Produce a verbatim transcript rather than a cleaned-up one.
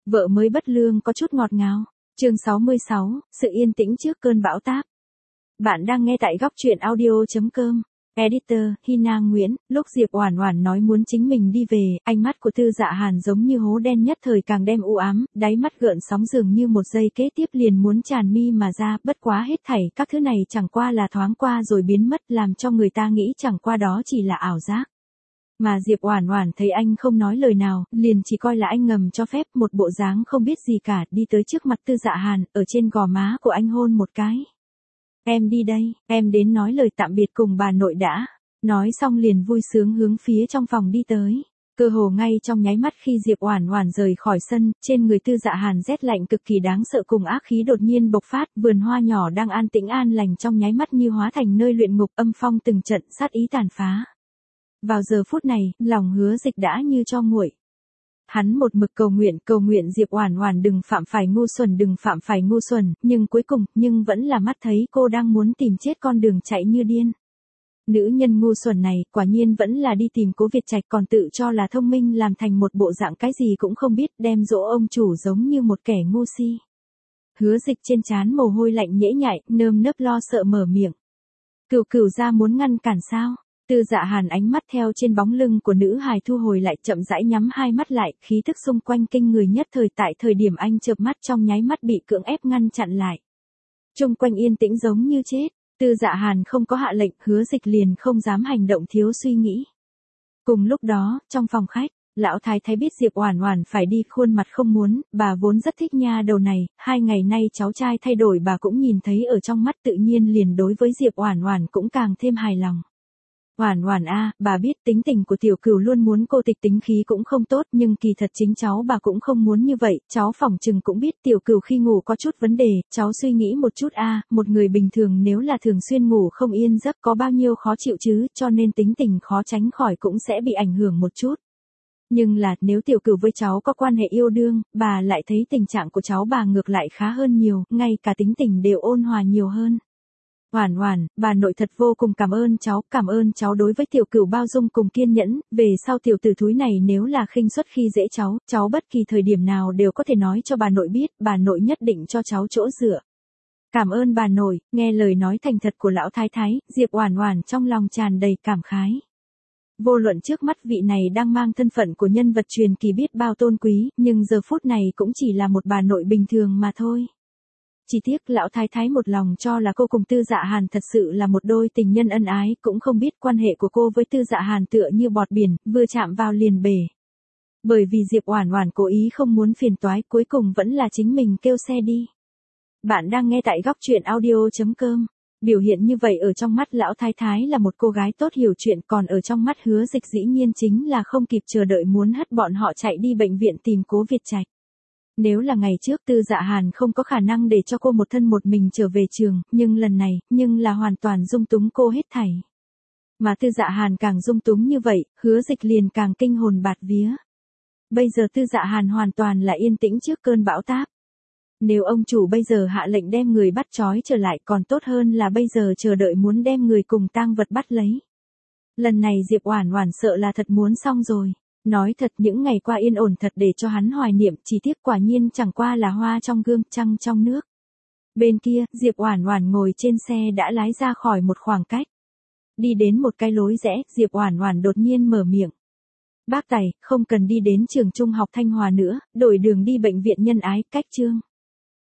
Vợ mới bất lương có chút ngọt ngào. Chương sáu mươi sáu, sự yên tĩnh trước cơn bão táp. Bạn đang nghe tại góc truyện audio chấm com. Editor, Hina Nguyễn. Lúc Diệp Oản Oản nói muốn chính mình đi về, ánh mắt của Tư Dạ Hàn giống như hố đen nhất thời càng đem u ám, đáy mắt gợn sóng dường như một giây kế tiếp liền muốn tràn mi mà ra, bất quá hết thảy các thứ này chẳng qua là thoáng qua rồi biến mất, làm cho người ta nghĩ chẳng qua đó chỉ là ảo giác. Mà Diệp Oản Oản thấy anh không nói lời nào, liền chỉ coi là anh ngầm cho phép, một bộ dáng không biết gì cả, đi tới trước mặt Tư Dạ Hàn, ở trên gò má của anh hôn một cái. Em đi đây, em đến nói lời tạm biệt cùng bà nội đã. Nói xong liền vui sướng hướng phía trong phòng đi tới. Cơ hồ ngay trong nháy mắt khi Diệp Oản Oản rời khỏi sân, trên người Tư Dạ Hàn rét lạnh cực kỳ đáng sợ cùng ác khí đột nhiên bộc phát, vườn hoa nhỏ đang an tĩnh an lành trong nháy mắt như hóa thành nơi luyện ngục, âm phong từng trận, sát ý tàn phá. Vào giờ phút này, lòng Hứa Dịch đã như tro nguội. Hắn một mực cầu nguyện, cầu nguyện Diệp Oản Oản đừng phạm phải ngu xuẩn, đừng phạm phải ngu xuẩn, nhưng cuối cùng, nhưng vẫn là mắt thấy cô đang muốn tìm chết con đường chạy như điên. Nữ nhân ngu xuẩn này, quả nhiên vẫn là đi tìm Cố Việt Trạch, còn tự cho là thông minh, làm thành một bộ dạng cái gì cũng không biết, đem dỗ ông chủ giống như một kẻ ngu si. Hứa Dịch trên trán mồ hôi lạnh nhễ nhại, nơm nớp lo sợ mở miệng. Cửu Cửu gia muốn ngăn cản sao? Tư Dạ Hàn ánh mắt theo trên bóng lưng của nữ hài thu hồi lại, chậm rãi nhắm hai mắt lại, khí thức xung quanh kinh người nhất thời, tại thời điểm anh chợp mắt trong nháy mắt bị cưỡng ép ngăn chặn lại. Chung quanh yên tĩnh giống như chết, Tư Dạ Hàn không có hạ lệnh, Hứa Dịch liền không dám hành động thiếu suy nghĩ. Cùng lúc đó, trong phòng khách, lão thái thái biết Diệp Oản Oản phải đi, khuôn mặt không muốn, bà vốn rất thích nha đầu này, hai ngày nay cháu trai thay đổi bà cũng nhìn thấy ở trong mắt, tự nhiên liền đối với Diệp Oản Oản cũng càng thêm hài lòng. Oản Oản a, bà biết tính tình của Tiểu Cửu luôn muốn cô tịch, tính khí cũng không tốt, nhưng kỳ thật chính cháu bà cũng không muốn như vậy, cháu phỏng chừng cũng biết Tiểu Cửu khi ngủ có chút vấn đề, cháu suy nghĩ một chút a, một người bình thường nếu là thường xuyên ngủ không yên giấc có bao nhiêu khó chịu chứ, cho nên tính tình khó tránh khỏi cũng sẽ bị ảnh hưởng một chút. Nhưng là, nếu Tiểu Cửu với cháu có quan hệ yêu đương, bà lại thấy tình trạng của cháu bà ngược lại khá hơn nhiều, ngay cả tính tình đều ôn hòa nhiều hơn. Oản Oản, bà nội thật vô cùng cảm ơn cháu, cảm ơn cháu đối với Tiểu Cửu bao dung cùng kiên nhẫn, về sau tiểu tử thúi này nếu là khinh suất khi dễ cháu, cháu bất kỳ thời điểm nào đều có thể nói cho bà nội biết, bà nội nhất định cho cháu chỗ dựa. Cảm ơn bà nội. Nghe lời nói thành thật của lão thái thái, Diệp Oản Oản trong lòng tràn đầy cảm khái. Vô luận trước mắt vị này đang mang thân phận của nhân vật truyền kỳ biết bao tôn quý, nhưng giờ phút này cũng chỉ là một bà nội bình thường mà thôi. Chỉ tiếc lão thái thái một lòng cho là cô cùng Tư Dạ Hàn thật sự là một đôi tình nhân ân ái, cũng không biết quan hệ của cô với Tư Dạ Hàn tựa như bọt biển, vừa chạm vào liền bể. Bởi vì Diệp Oản Oản cố ý không muốn phiền toái, cuối cùng vẫn là chính mình kêu xe đi. Bạn đang nghe tại góc truyện audio chấm com. Biểu hiện như vậy ở trong mắt lão thái thái là một cô gái tốt hiểu chuyện, còn ở trong mắt Hứa Dịch dĩ nhiên chính là không kịp chờ đợi muốn hất bọn họ chạy đi bệnh viện tìm Cố Việt Trạch. Nếu là ngày trước Tư Dạ Hàn không có khả năng để cho cô một thân một mình trở về trường, nhưng lần này, nhưng là hoàn toàn dung túng cô hết thảy. Mà Tư Dạ Hàn càng dung túng như vậy, Hứa Dịch liền càng kinh hồn bạt vía. Bây giờ Tư Dạ Hàn hoàn toàn là yên tĩnh trước cơn bão táp. Nếu ông chủ bây giờ hạ lệnh đem người bắt trói trở lại, còn tốt hơn là bây giờ chờ đợi muốn đem người cùng tang vật bắt lấy. Lần này Diệp Oản Oản sợ là thật muốn xong rồi. Nói thật, những ngày qua yên ổn thật để cho hắn hoài niệm, chỉ tiếc quả nhiên chẳng qua là hoa trong gương, trăng trong nước. Bên kia, Diệp Oản Oản ngồi trên xe đã lái ra khỏi một khoảng cách. Đi đến một cái lối rẽ, Diệp Oản Oản đột nhiên mở miệng. Bác Tài, không cần đi đến trường trung học Thanh Hòa nữa, đổi đường đi bệnh viện Nhân Ái, cách Chương.